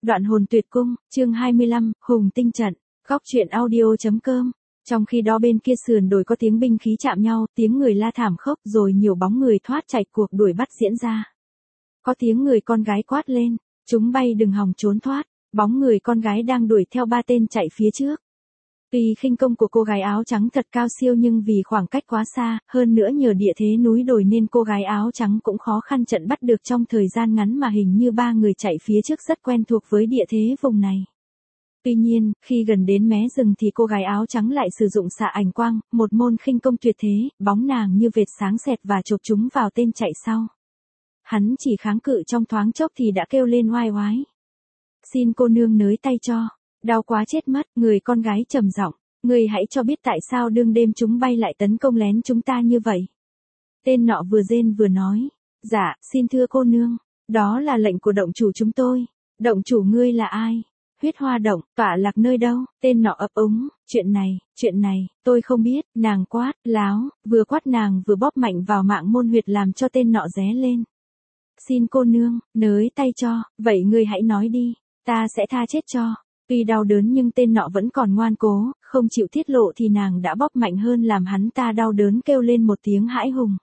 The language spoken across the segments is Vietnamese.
Đoạn hồn tuyệt cung, chương 25, Hùng tinh trận, góc truyện audio.com. Trong khi đó bên kia sườn đồi có tiếng binh khí chạm nhau, tiếng người la thảm khốc rồi nhiều bóng người thoát chạy cuộc đuổi bắt diễn ra. Có tiếng người con gái quát lên, chúng bay đừng hòng trốn thoát, bóng người con gái đang đuổi theo ba tên chạy phía trước. Tuy khinh công của cô gái áo trắng thật cao siêu nhưng vì khoảng cách quá xa, hơn nữa nhờ địa thế núi đồi nên cô gái áo trắng cũng khó khăn trận bắt được trong thời gian ngắn mà hình như ba người chạy phía trước rất quen thuộc với địa thế vùng này. Tuy nhiên, khi gần đến mé rừng thì cô gái áo trắng lại sử dụng xạ ảnh quang, một môn khinh công tuyệt thế, bóng nàng như vệt sáng xẹt và chộp chúng vào tên chạy sau. Hắn chỉ kháng cự trong thoáng chốc thì đã kêu lên oai oái. Xin cô nương nới tay cho. Đau quá chết mất, người con gái trầm giọng, người hãy cho biết tại sao đương đêm chúng bay lại tấn công lén chúng ta như vậy. Tên nọ vừa rên vừa nói, dạ, xin thưa cô nương, đó là lệnh của động chủ chúng tôi. Động chủ ngươi là ai? Huyết Hoa động, tọa lạc nơi đâu? Tên nọ ấp úng, chuyện này, tôi không biết, nàng quát, láo, vừa quát nàng vừa bóp mạnh vào mạng môn huyệt làm cho tên nọ ré lên. Xin cô nương, nới tay cho, vậy ngươi hãy nói đi, ta sẽ tha chết cho. Tuy đau đớn nhưng tên nọ vẫn còn ngoan cố, không chịu tiết lộ thì nàng đã bóp mạnh hơn làm hắn ta đau đớn kêu lên một tiếng hãi hùng.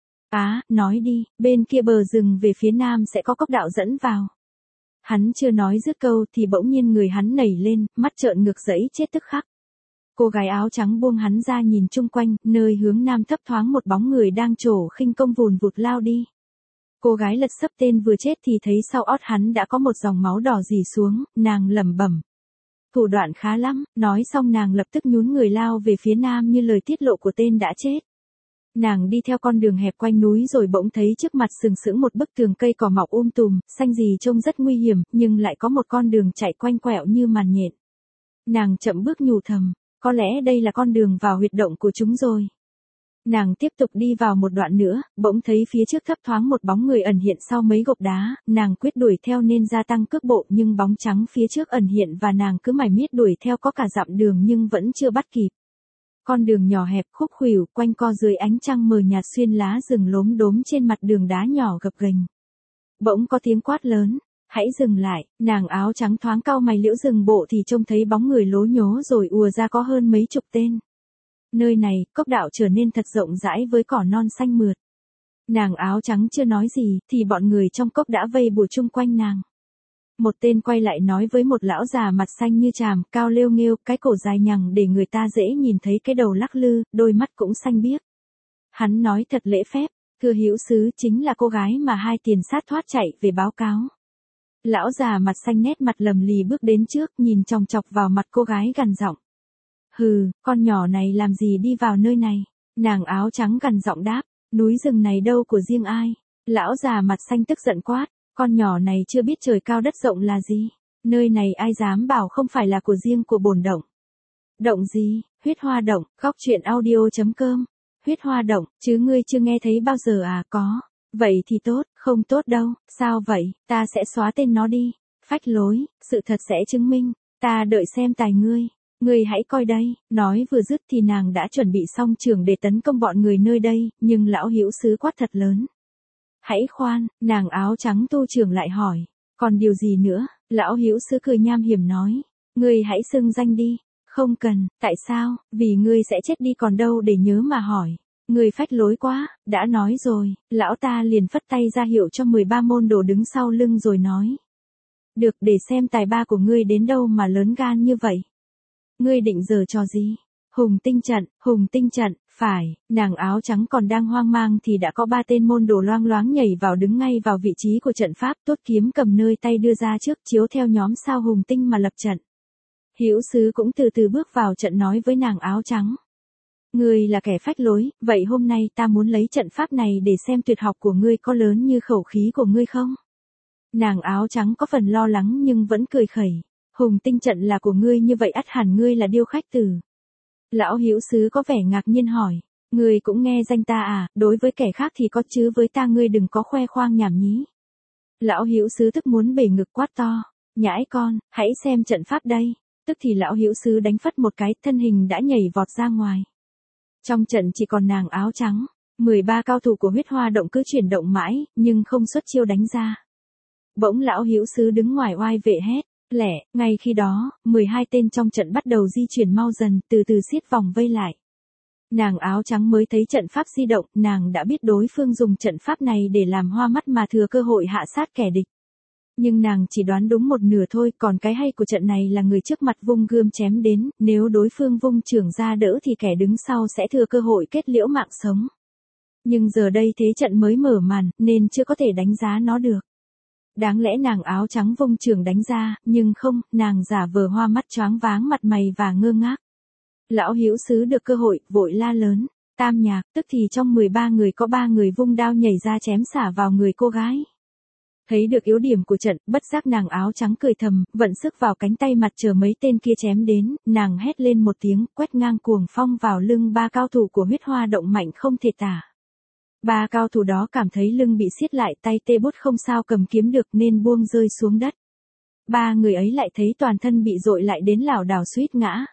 Nói đi, bên kia bờ rừng về phía nam sẽ có cốc đạo dẫn vào. Hắn chưa nói dứt câu thì bỗng nhiên người hắn nảy lên, mắt trợn ngược dẫy chết tức khắc. Cô gái áo trắng buông hắn ra nhìn chung quanh, nơi hướng nam thấp thoáng một bóng người đang trổ khinh công vùn vụt lao đi. Cô gái lật sấp tên vừa chết thì thấy sau ót hắn đã có một dòng máu đỏ rỉ xuống, nàng lẩm bẩm. Thủ đoạn khá lắm, nói xong nàng lập tức nhún người lao về phía nam như lời tiết lộ của tên đã chết. Nàng đi theo con đường hẹp quanh núi rồi bỗng thấy trước mặt sừng sững một bức tường cây cỏ mọc tùm, xanh rì trông rất nguy hiểm, nhưng lại có một con đường chạy quanh quẹo như màn nhện. Nàng chậm bước nhủ thầm, có lẽ đây là con đường vào huyệt động của chúng rồi. Nàng tiếp tục đi vào một đoạn nữa, bỗng thấy phía trước thấp thoáng một bóng người ẩn hiện sau mấy gộp đá, nàng quyết đuổi theo nên gia tăng cước bộ nhưng bóng trắng phía trước ẩn hiện và nàng cứ mải miết đuổi theo có cả dặm đường nhưng vẫn chưa bắt kịp. Con đường nhỏ hẹp khúc khuỷu quanh co dưới ánh trăng mờ nhạt xuyên lá rừng lốm đốm trên mặt đường đá nhỏ gập ghềnh. Bỗng có tiếng quát lớn, hãy dừng lại, nàng áo trắng thoáng cau mày liễu dừng bộ thì trông thấy bóng người lố nhố rồi ùa ra có hơn mấy chục tên. Nơi này, cốc đạo trở nên thật rộng rãi với cỏ non xanh mượt. Nàng áo trắng chưa nói gì, thì bọn người trong cốc đã vây bùa chung quanh nàng. Một tên quay lại nói với một lão già mặt xanh như tràm, cao lêu nghêu, cái cổ dài nhằng để người ta dễ nhìn thấy cái đầu lắc lư, đôi mắt cũng xanh biếc. Hắn nói thật lễ phép, thưa hữu sứ chính là cô gái mà hai tiền sát thoát chạy về báo cáo. Lão già mặt xanh nét mặt lầm lì bước đến trước nhìn chòng chọc vào mặt cô gái gằn giọng. Hừ, con nhỏ này làm gì đi vào nơi này? Nàng áo trắng gằn giọng đáp, núi rừng này đâu của riêng ai? Lão già mặt xanh tức giận quát, con nhỏ này chưa biết trời cao đất rộng là gì? Nơi này ai dám bảo không phải là của riêng của bổn động? Động gì? Huyết Hoa động, góc truyện audio.com. Huyết Hoa động, chứ ngươi chưa nghe thấy bao giờ à? Có. Vậy thì tốt, không tốt đâu, sao vậy? Ta sẽ xóa tên nó đi. Phách lối, sự thật sẽ chứng minh, ta đợi xem tài ngươi. Ngươi hãy coi đây, nói vừa dứt thì nàng đã chuẩn bị xong trường để tấn công bọn người nơi đây, nhưng lão hữu sứ quát thật lớn. Hãy khoan, nàng áo trắng tu trưởng lại hỏi, còn điều gì nữa? Lão hữu sứ cười nham hiểm nói, ngươi hãy xưng danh đi. Không cần, tại sao? Vì ngươi sẽ chết đi còn đâu để nhớ mà hỏi. Ngươi phách lối quá, đã nói rồi, lão ta liền phất tay ra hiệu cho 13 môn đồ đứng sau lưng rồi nói. Được, để xem tài ba của ngươi đến đâu mà lớn gan như vậy. Ngươi định giở trò gì? Hùng tinh trận, phải, nàng áo trắng còn đang hoang mang thì đã có 3 tên môn đồ loang loáng nhảy vào đứng ngay vào vị trí của trận pháp, tốt kiếm cầm nơi tay đưa ra trước chiếu theo nhóm sao hùng tinh mà lập trận. Hữu sứ cũng từ từ bước vào trận nói với nàng áo trắng. Ngươi là kẻ phách lối, vậy hôm nay ta muốn lấy trận pháp này để xem tuyệt học của ngươi có lớn như khẩu khí của ngươi không? Nàng áo trắng có phần lo lắng nhưng vẫn cười khẩy. Hùng tinh trận là của ngươi như vậy ắt hẳn ngươi là điêu khách tử. Lão hữu sứ có vẻ ngạc nhiên hỏi, ngươi cũng nghe danh ta à, đối với kẻ khác thì có chứ với ta ngươi đừng có khoe khoang nhảm nhí. Lão hữu sứ tức muốn bể ngực quát to, nhãi con, hãy xem trận pháp đây. Tức thì lão hữu sứ đánh phất một cái, thân hình đã nhảy vọt ra ngoài. Trong trận chỉ còn nàng áo trắng, 13 cao thủ của Huyết Hoa động cứ chuyển động mãi, nhưng không xuất chiêu đánh ra. Bỗng lão hữu sứ đứng ngoài oai vệ hét, lẻ, ngay khi đó, 12 tên trong trận bắt đầu di chuyển mau dần, từ từ siết vòng vây lại. Nàng áo trắng mới thấy trận pháp di động, nàng đã biết đối phương dùng trận pháp này để làm hoa mắt mà thừa cơ hội hạ sát kẻ địch. Nhưng nàng chỉ đoán đúng một nửa thôi, còn cái hay của trận này là người trước mặt vung gươm chém đến, nếu đối phương vung chưởng ra đỡ thì kẻ đứng sau sẽ thừa cơ hội kết liễu mạng sống. Nhưng giờ đây thế trận mới mở màn, nên chưa có thể đánh giá nó được. Đáng lẽ nàng áo trắng vung chưởng đánh ra, nhưng không, nàng giả vờ hoa mắt choáng váng mặt mày và ngơ ngác. Lão hữu sứ được cơ hội, vội la lớn, Tam Nhạc, tức thì trong 13 người có 3 người vung đao nhảy ra chém xả vào người cô gái. Thấy được yếu điểm của trận, bất giác nàng áo trắng cười thầm, vận sức vào cánh tay mặt chờ mấy tên kia chém đến, nàng hét lên một tiếng, quét ngang cuồng phong vào lưng 3 cao thủ của huyết hoa động mạnh không thể tả. 3 cao thủ đó cảm thấy lưng bị siết lại, tay tê bút không sao cầm kiếm được nên buông rơi xuống đất. 3 người ấy lại thấy toàn thân bị dội lại đến lảo đảo suýt ngã.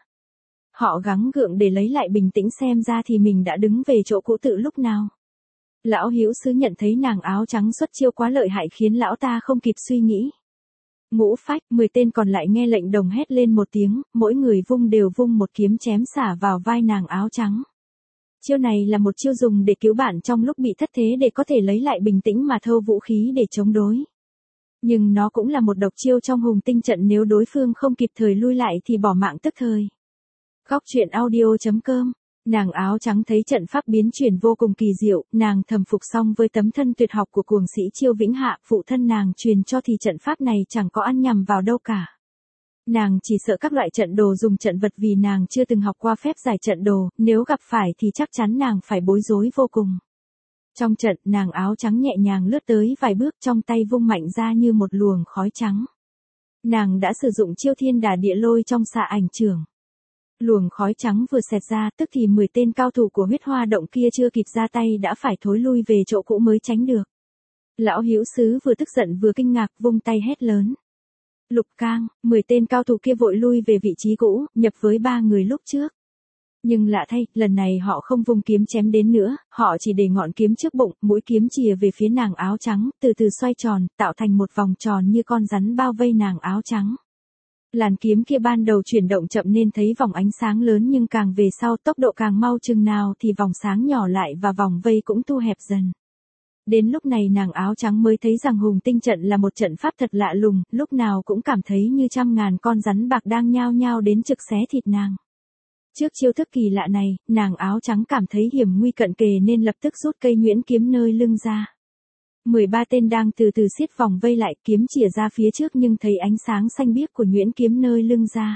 Họ gắng gượng để lấy lại bình tĩnh xem ra thì mình đã đứng về chỗ cũ tự lúc nào. Lão hữu sứ nhận thấy nàng áo trắng xuất chiêu quá lợi hại khiến lão ta không kịp suy nghĩ. Ngũ phách, 10 tên còn lại nghe lệnh đồng hét lên một tiếng, mỗi người đều vung một kiếm chém xả vào vai nàng áo trắng. Chiêu này là một chiêu dùng để cứu bạn trong lúc bị thất thế để có thể lấy lại bình tĩnh mà thâu vũ khí để chống đối. Nhưng nó cũng là một độc chiêu trong hùng tinh trận, nếu đối phương không kịp thời lui lại thì bỏ mạng tức thời. Góc truyện audio.com. Nàng áo trắng thấy trận pháp biến chuyển vô cùng kỳ diệu, nàng thầm phục xong với tấm thân tuyệt học của cuồng sĩ Chiêu Vĩnh Hạ, phụ thân nàng truyền cho thì trận pháp này chẳng có ăn nhầm vào đâu cả. Nàng chỉ sợ các loại trận đồ dùng trận vật vì nàng chưa từng học qua phép giải trận đồ, nếu gặp phải thì chắc chắn nàng phải bối rối vô cùng. Trong trận, nàng áo trắng nhẹ nhàng lướt tới vài bước, trong tay vung mạnh ra như một luồng khói trắng. Nàng đã sử dụng chiêu thiên đả địa lôi trong xạ ảnh chưởng. Luồng khói trắng vừa xẹt ra, tức thì 10 tên cao thủ của huyết hoa động kia chưa kịp ra tay đã phải thối lui về chỗ cũ mới tránh được. Lão hữu sứ vừa tức giận vừa kinh ngạc, vung tay hét lớn. Lục Cang, 10 tên cao thủ kia vội lui về vị trí cũ, nhập với 3 người lúc trước. Nhưng lạ thay, lần này họ không vung kiếm chém đến nữa, họ chỉ để ngọn kiếm trước bụng, mũi kiếm chìa về phía nàng áo trắng, từ từ xoay tròn, tạo thành một vòng tròn như con rắn bao vây nàng áo trắng. Làn kiếm kia ban đầu chuyển động chậm nên thấy vòng ánh sáng lớn, nhưng càng về sau tốc độ càng mau chừng nào thì vòng sáng nhỏ lại và vòng vây cũng thu hẹp dần. Đến lúc này nàng áo trắng mới thấy rằng hùng tinh trận là một trận pháp thật lạ lùng, lúc nào cũng cảm thấy như trăm ngàn con rắn bạc đang nhao nhao đến trực xé thịt nàng. Trước chiêu thức kỳ lạ này, nàng áo trắng cảm thấy hiểm nguy cận kề nên lập tức rút cây nhuyễn kiếm nơi lưng ra. 13 tên đang từ từ siết vòng vây lại, kiếm chìa ra phía trước nhưng thấy ánh sáng xanh biếc của nhuyễn kiếm nơi lưng ra.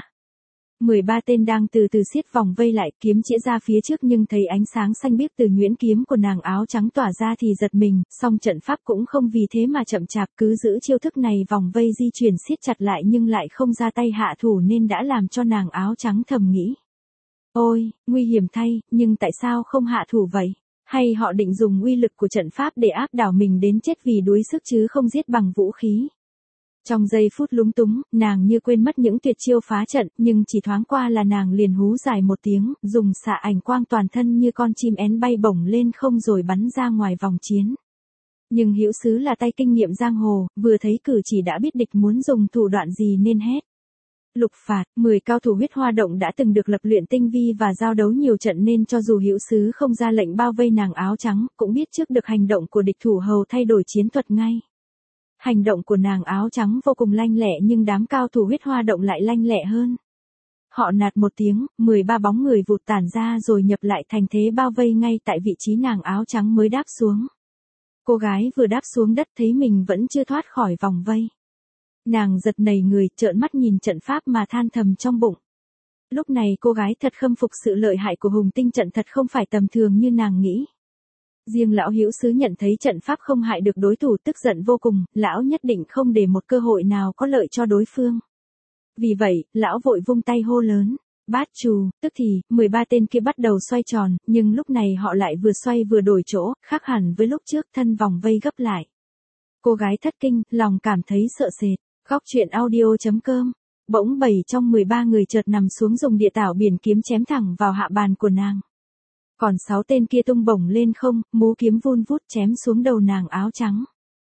13 tên đang từ từ siết vòng vây lại, kiếm chĩa ra phía trước nhưng thấy ánh sáng xanh biếc từ nhuyễn kiếm của nàng áo trắng tỏa ra thì giật mình, song trận pháp cũng không vì thế mà chậm chạp, cứ giữ chiêu thức này vòng vây di chuyển siết chặt lại nhưng lại không ra tay hạ thủ nên đã làm cho nàng áo trắng thầm nghĩ. Ôi, nguy hiểm thay, nhưng tại sao không hạ thủ vậy? Hay họ định dùng uy lực của trận pháp để áp đảo mình đến chết vì đuối sức chứ không giết bằng vũ khí? Trong giây phút lúng túng, nàng như quên mất những tuyệt chiêu phá trận, nhưng chỉ thoáng qua là nàng liền hú dài một tiếng, dùng xạ ảnh quang toàn thân như con chim én bay bổng lên không rồi bắn ra ngoài vòng chiến. Nhưng hữu sứ là tay kinh nghiệm giang hồ, vừa thấy cử chỉ đã biết địch muốn dùng thủ đoạn gì nên hét. Lục phạt, 10 cao thủ huyết hoa động đã từng được lập luyện tinh vi và giao đấu nhiều trận nên cho dù hữu sứ không ra lệnh bao vây nàng áo trắng, cũng biết trước được hành động của địch thủ hầu thay đổi chiến thuật ngay. Hành động của nàng áo trắng vô cùng lanh lẹ nhưng đám cao thủ huyết hoa động lại lanh lẹ hơn. Họ nạt một tiếng, 13 bóng người vụt tản ra rồi nhập lại thành thế bao vây ngay tại vị trí nàng áo trắng mới đáp xuống. Cô gái vừa đáp xuống đất thấy mình vẫn chưa thoát khỏi vòng vây. Nàng giật nảy người, trợn mắt nhìn trận pháp mà than thầm trong bụng. Lúc này cô gái thật khâm phục sự lợi hại của hùng tinh trận, thật không phải tầm thường như nàng nghĩ. Riêng lão hữu sứ nhận thấy trận pháp không hại được đối thủ tức giận vô cùng, lão nhất định không để một cơ hội nào có lợi cho đối phương. Vì vậy, lão vội vung tay hô lớn, bát trù, tức thì, 13 tên kia bắt đầu xoay tròn, nhưng lúc này họ lại vừa xoay vừa đổi chỗ, khác hẳn với lúc trước, thân vòng vây gấp lại. Cô gái thất kinh, lòng cảm thấy sợ sệt. Góc truyện audio.com. Bỗng 7 trong 13 người chợt nằm xuống dùng địa tảo biển kiếm chém thẳng vào hạ bàn của nàng. Còn 6 tên kia tung bổng lên không, múa kiếm vun vút chém xuống đầu nàng áo trắng.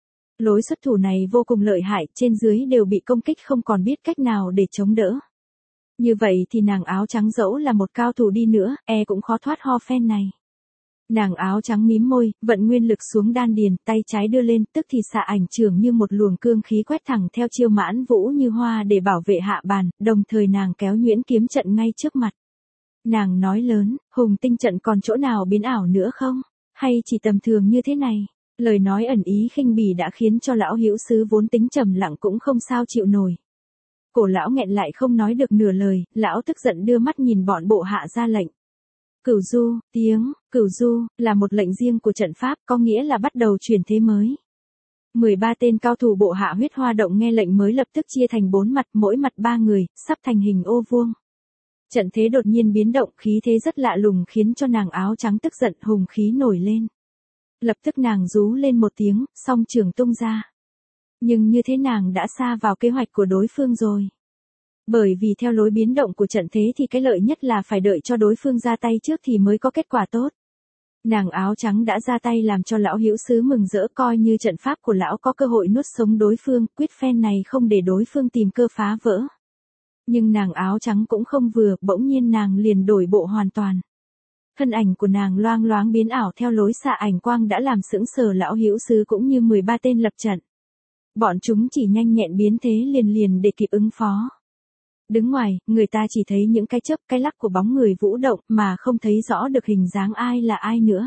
Lối xuất thủ này vô cùng lợi hại, trên dưới đều bị công kích không còn biết cách nào để chống đỡ. Như vậy thì nàng áo trắng dẫu là một cao thủ đi nữa, cũng khó thoát ho phen này. Nàng áo trắng mím môi, vận nguyên lực xuống đan điền, tay trái đưa lên, tức thì xạ ảnh chưởng như một luồng cương khí quét thẳng theo chiêu Mãn Vũ Như Hoa để bảo vệ hạ bàn, đồng thời nàng kéo nhuyễn kiếm trận ngay trước mặt. Nàng nói lớn, hùng tinh trận còn chỗ nào biến ảo nữa không? Hay chỉ tầm thường như thế này? Lời nói ẩn ý khinh bỉ đã khiến cho lão hữu sứ vốn tính trầm lặng cũng không sao chịu nổi. Cổ lão nghẹn lại không nói được nửa lời, lão tức giận đưa mắt nhìn bọn bộ hạ ra lệnh. Cửu du, cửu du, là một lệnh riêng của trận pháp, có nghĩa là bắt đầu chuyển thế mới. 13 tên cao thủ bộ hạ huyết hoa động nghe lệnh mới lập tức chia thành 4 mặt, mỗi mặt 3 người, sắp thành hình ô vuông. Trận thế đột nhiên biến động, khí thế rất lạ lùng khiến cho nàng áo trắng tức giận, hùng khí nổi lên. Lập tức nàng rú lên một tiếng, song trường tung ra. Nhưng như thế nàng đã xa vào kế hoạch của đối phương rồi. Bởi vì theo lối biến động của trận thế thì cái lợi nhất là phải đợi cho đối phương ra tay trước thì mới có kết quả tốt. Nàng áo trắng đã ra tay làm cho lão hữu sứ mừng rỡ, coi như trận pháp của lão có cơ hội nuốt sống đối phương, quyết phen này không để đối phương tìm cơ phá vỡ. Nhưng nàng áo trắng cũng không vừa, bỗng nhiên nàng liền đổi bộ hoàn toàn. Thân ảnh của nàng loang loáng biến ảo theo lối xạ ảnh quang đã làm sững sờ lão hữu sứ cũng như 13 tên lập trận. Bọn chúng chỉ nhanh nhẹn biến thế liền để kịp ứng phó. Đứng ngoài, người ta chỉ thấy những cái chớp cái lắc của bóng người vũ động mà không thấy rõ được hình dáng ai là ai nữa.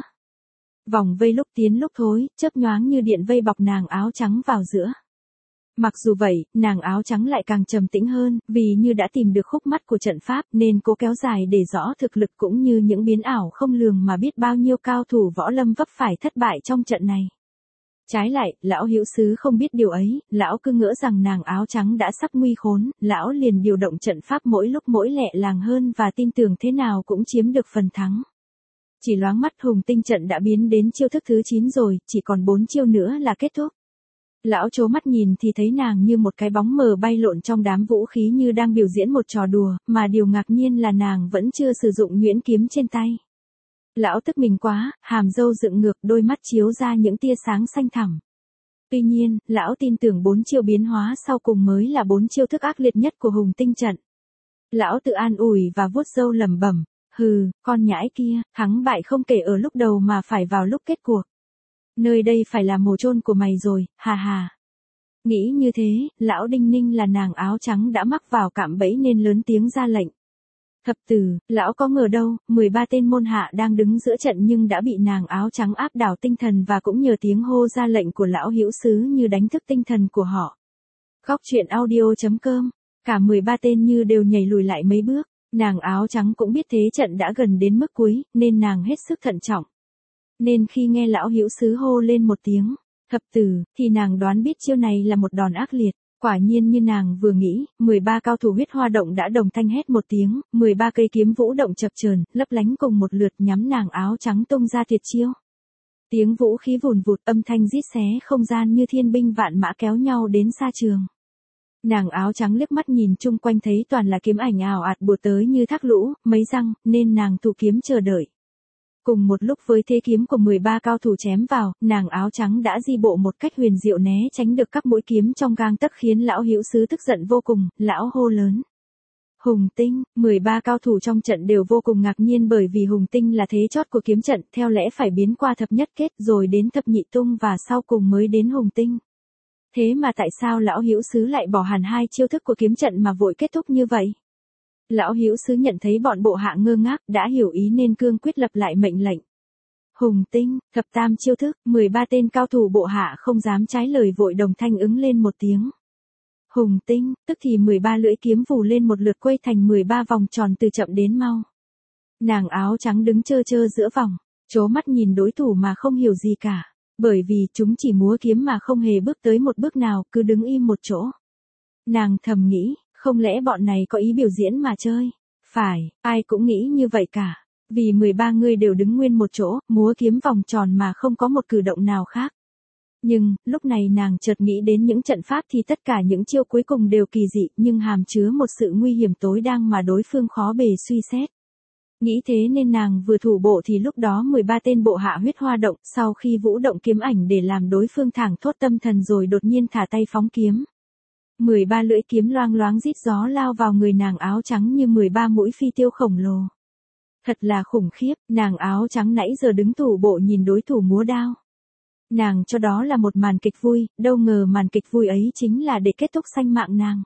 Vòng vây lúc tiến lúc thối, chớp nhoáng như điện vây bọc nàng áo trắng vào giữa. Mặc dù vậy, nàng áo trắng lại càng trầm tĩnh hơn, vì như đã tìm được khúc mắc của trận pháp nên cố kéo dài để rõ thực lực cũng như những biến ảo không lường mà biết bao nhiêu cao thủ võ lâm vấp phải thất bại trong trận này. Trái lại, lão hữu sứ không biết điều ấy, lão cứ ngỡ rằng nàng áo trắng đã sắp nguy khốn, lão liền điều động trận pháp mỗi lúc mỗi lẹ làng hơn và tin tưởng thế nào cũng chiếm được phần thắng. Chỉ loáng mắt hùng tinh trận đã biến đến chiêu thức thứ 9 rồi, chỉ còn 4 chiêu nữa là kết thúc. Lão trố mắt nhìn thì thấy nàng như một cái bóng mờ bay lộn trong đám vũ khí như đang biểu diễn một trò đùa, mà điều ngạc nhiên là nàng vẫn chưa sử dụng nhuyễn kiếm trên tay. Lão tức mình quá, hàm râu dựng ngược, đôi mắt chiếu ra những tia sáng xanh thẳm. Tuy nhiên, lão tin tưởng 4 chiêu biến hóa sau cùng mới là 4 chiêu thức ác liệt nhất của hùng tinh trận. Lão tự an ủi và vuốt râu lẩm bẩm, hừ, con nhãi kia, thắng bại không kể ở lúc đầu mà phải vào lúc kết cuộc. Nơi đây phải là mồ chôn của mày rồi, hà hà. Nghĩ như thế, lão đinh ninh là nàng áo trắng đã mắc vào cạm bẫy nên lớn tiếng ra lệnh. Thập tử, lão có ngờ đâu, 13 tên môn hạ đang đứng giữa trận nhưng đã bị nàng áo trắng áp đảo tinh thần và cũng nhờ tiếng hô ra lệnh của lão hữu sứ như đánh thức tinh thần của họ. Góc truyện audio.com, cả 13 tên như đều nhảy lùi lại mấy bước, nàng áo trắng cũng biết thế trận đã gần đến mức cuối, nên nàng hết sức thận trọng. Nên khi nghe lão hữu sứ hô lên một tiếng, thập tử, thì nàng đoán biết chiêu này là một đòn ác liệt. Quả nhiên như nàng vừa nghĩ, 13 cao thủ huyết hoa động đã đồng thanh hét một tiếng, 13 cây kiếm vũ động chập chờn, lấp lánh cùng một lượt nhắm nàng áo trắng tung ra tuyệt chiêu. Tiếng vũ khí vùn vụt, âm thanh rít xé không gian như thiên binh vạn mã kéo nhau đến xa trường. Nàng áo trắng liếc mắt nhìn chung quanh thấy toàn là kiếm ảnh ảo ạt bùa tới như thác lũ, mấy răng, nên nàng thủ kiếm chờ đợi. Cùng một lúc với thế kiếm của 13 cao thủ chém vào, nàng áo trắng đã di bộ một cách huyền diệu né tránh được các mũi kiếm trong gang tấc khiến lão hữu sứ tức giận vô cùng, lão hô lớn. Hùng tinh, 13 cao thủ trong trận đều vô cùng ngạc nhiên bởi vì hùng tinh là thế chót của kiếm trận, theo lẽ phải biến qua thập nhất kết rồi đến thập nhị tung và sau cùng mới đến hùng tinh. Thế mà tại sao lão hữu sứ lại bỏ hẳn 2 chiêu thức của kiếm trận mà vội kết thúc như vậy? Lão hữu sứ nhận thấy bọn bộ hạ ngơ ngác, đã hiểu ý nên cương quyết lập lại mệnh lệnh. Hùng tinh, thập tam chiêu thức, 13 tên cao thủ bộ hạ không dám trái lời vội đồng thanh ứng lên một tiếng. Hùng tinh, tức thì 13 lưỡi kiếm vù lên một lượt quay thành 13 vòng tròn từ chậm đến mau. Nàng áo trắng đứng chơ chơ giữa vòng, trố mắt nhìn đối thủ mà không hiểu gì cả, bởi vì chúng chỉ múa kiếm mà không hề bước tới một bước nào, cứ đứng im một chỗ. Nàng thầm nghĩ, không lẽ bọn này có ý biểu diễn mà chơi? Phải, ai cũng nghĩ như vậy cả. Vì 13 người đều đứng nguyên một chỗ, múa kiếm vòng tròn mà không có một cử động nào khác. Nhưng, lúc này nàng chợt nghĩ đến những trận pháp thì tất cả những chiêu cuối cùng đều kỳ dị nhưng hàm chứa một sự nguy hiểm tối đang mà đối phương khó bề suy xét. Nghĩ thế nên nàng vừa thủ bộ thì lúc đó 13 tên bộ hạ huyết hoa động, sau khi vũ động kiếm ảnh để làm đối phương thẳng thốt tâm thần rồi đột nhiên thả tay phóng kiếm. 13 lưỡi kiếm loang loáng rít gió lao vào người nàng áo trắng như 13 mũi phi tiêu khổng lồ. Thật là khủng khiếp, nàng áo trắng nãy giờ đứng thủ bộ nhìn đối thủ múa đao. Nàng cho đó là một màn kịch vui, đâu ngờ màn kịch vui ấy chính là để kết thúc sanh mạng nàng.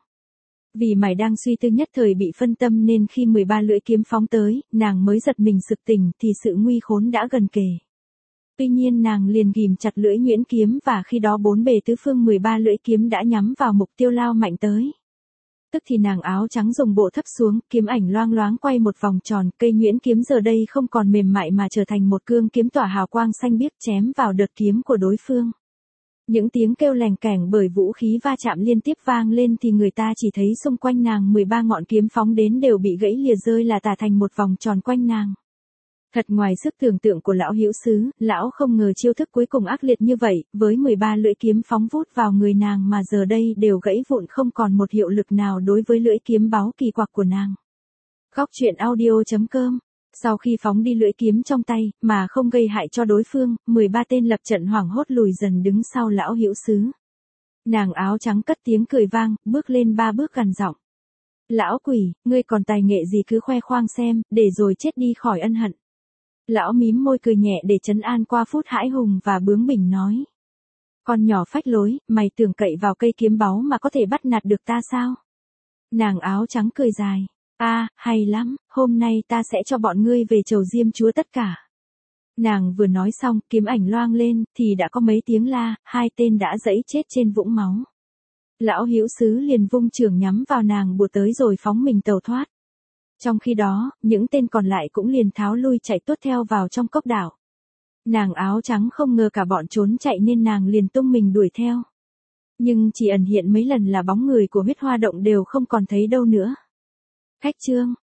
Vì mải đang suy tư nhất thời bị phân tâm nên khi 13 lưỡi kiếm phóng tới, nàng mới giật mình sực tỉnh thì sự nguy khốn đã gần kề. Tuy nhiên nàng liền ghim chặt lưỡi nhuyễn kiếm và khi đó bốn bề tứ phương 13 lưỡi kiếm đã nhắm vào mục tiêu lao mạnh tới. Tức thì nàng áo trắng dùng bộ thấp xuống, kiếm ảnh loang loáng quay một vòng tròn, cây nhuyễn kiếm giờ đây không còn mềm mại mà trở thành một cương kiếm tỏa hào quang xanh biếc chém vào đợt kiếm của đối phương. Những tiếng kêu lèng kẻng bởi vũ khí va chạm liên tiếp vang lên thì người ta chỉ thấy xung quanh nàng 13 ngọn kiếm phóng đến đều bị gãy lìa rơi là tả thành một vòng tròn quanh nàng. Thật ngoài sức tưởng tượng của lão hữu sứ, lão không ngờ chiêu thức cuối cùng ác liệt như vậy, với 13 lưỡi kiếm phóng vút vào người nàng mà giờ đây đều gãy vụn không còn một hiệu lực nào đối với lưỡi kiếm báu kỳ quặc của nàng. Góc truyện audio.com. Sau khi phóng đi lưỡi kiếm trong tay, mà không gây hại cho đối phương, 13 tên lập trận hoảng hốt lùi dần đứng sau lão hữu sứ. Nàng áo trắng cất tiếng cười vang, bước lên 3 bước gằn giọng. Lão quỷ, ngươi còn tài nghệ gì cứ khoe khoang xem, để rồi chết đi khỏi ân hận. Lão mím môi cười nhẹ để trấn an qua phút hãi hùng và bướng bỉnh nói. Con nhỏ phách lối, mày tưởng cậy vào cây kiếm báu mà có thể bắt nạt được ta sao? Nàng áo trắng cười dài. Hay lắm, hôm nay ta sẽ cho bọn ngươi về chầu Diêm Chúa tất cả. Nàng vừa nói xong, kiếm ảnh loang lên, thì đã có mấy tiếng la, 2 tên đã giẫy chết trên vũng máu. Lão hữu sứ liền vung chưởng nhắm vào nàng bùa tới rồi phóng mình tàu thoát. Trong khi đó, những tên còn lại cũng liền tháo lui chạy tuốt theo vào trong cốc đảo. Nàng áo trắng không ngờ cả bọn trốn chạy nên nàng liền tung mình đuổi theo. Nhưng chỉ ẩn hiện mấy lần là bóng người của huyết hoa động đều không còn thấy đâu nữa. Khách chương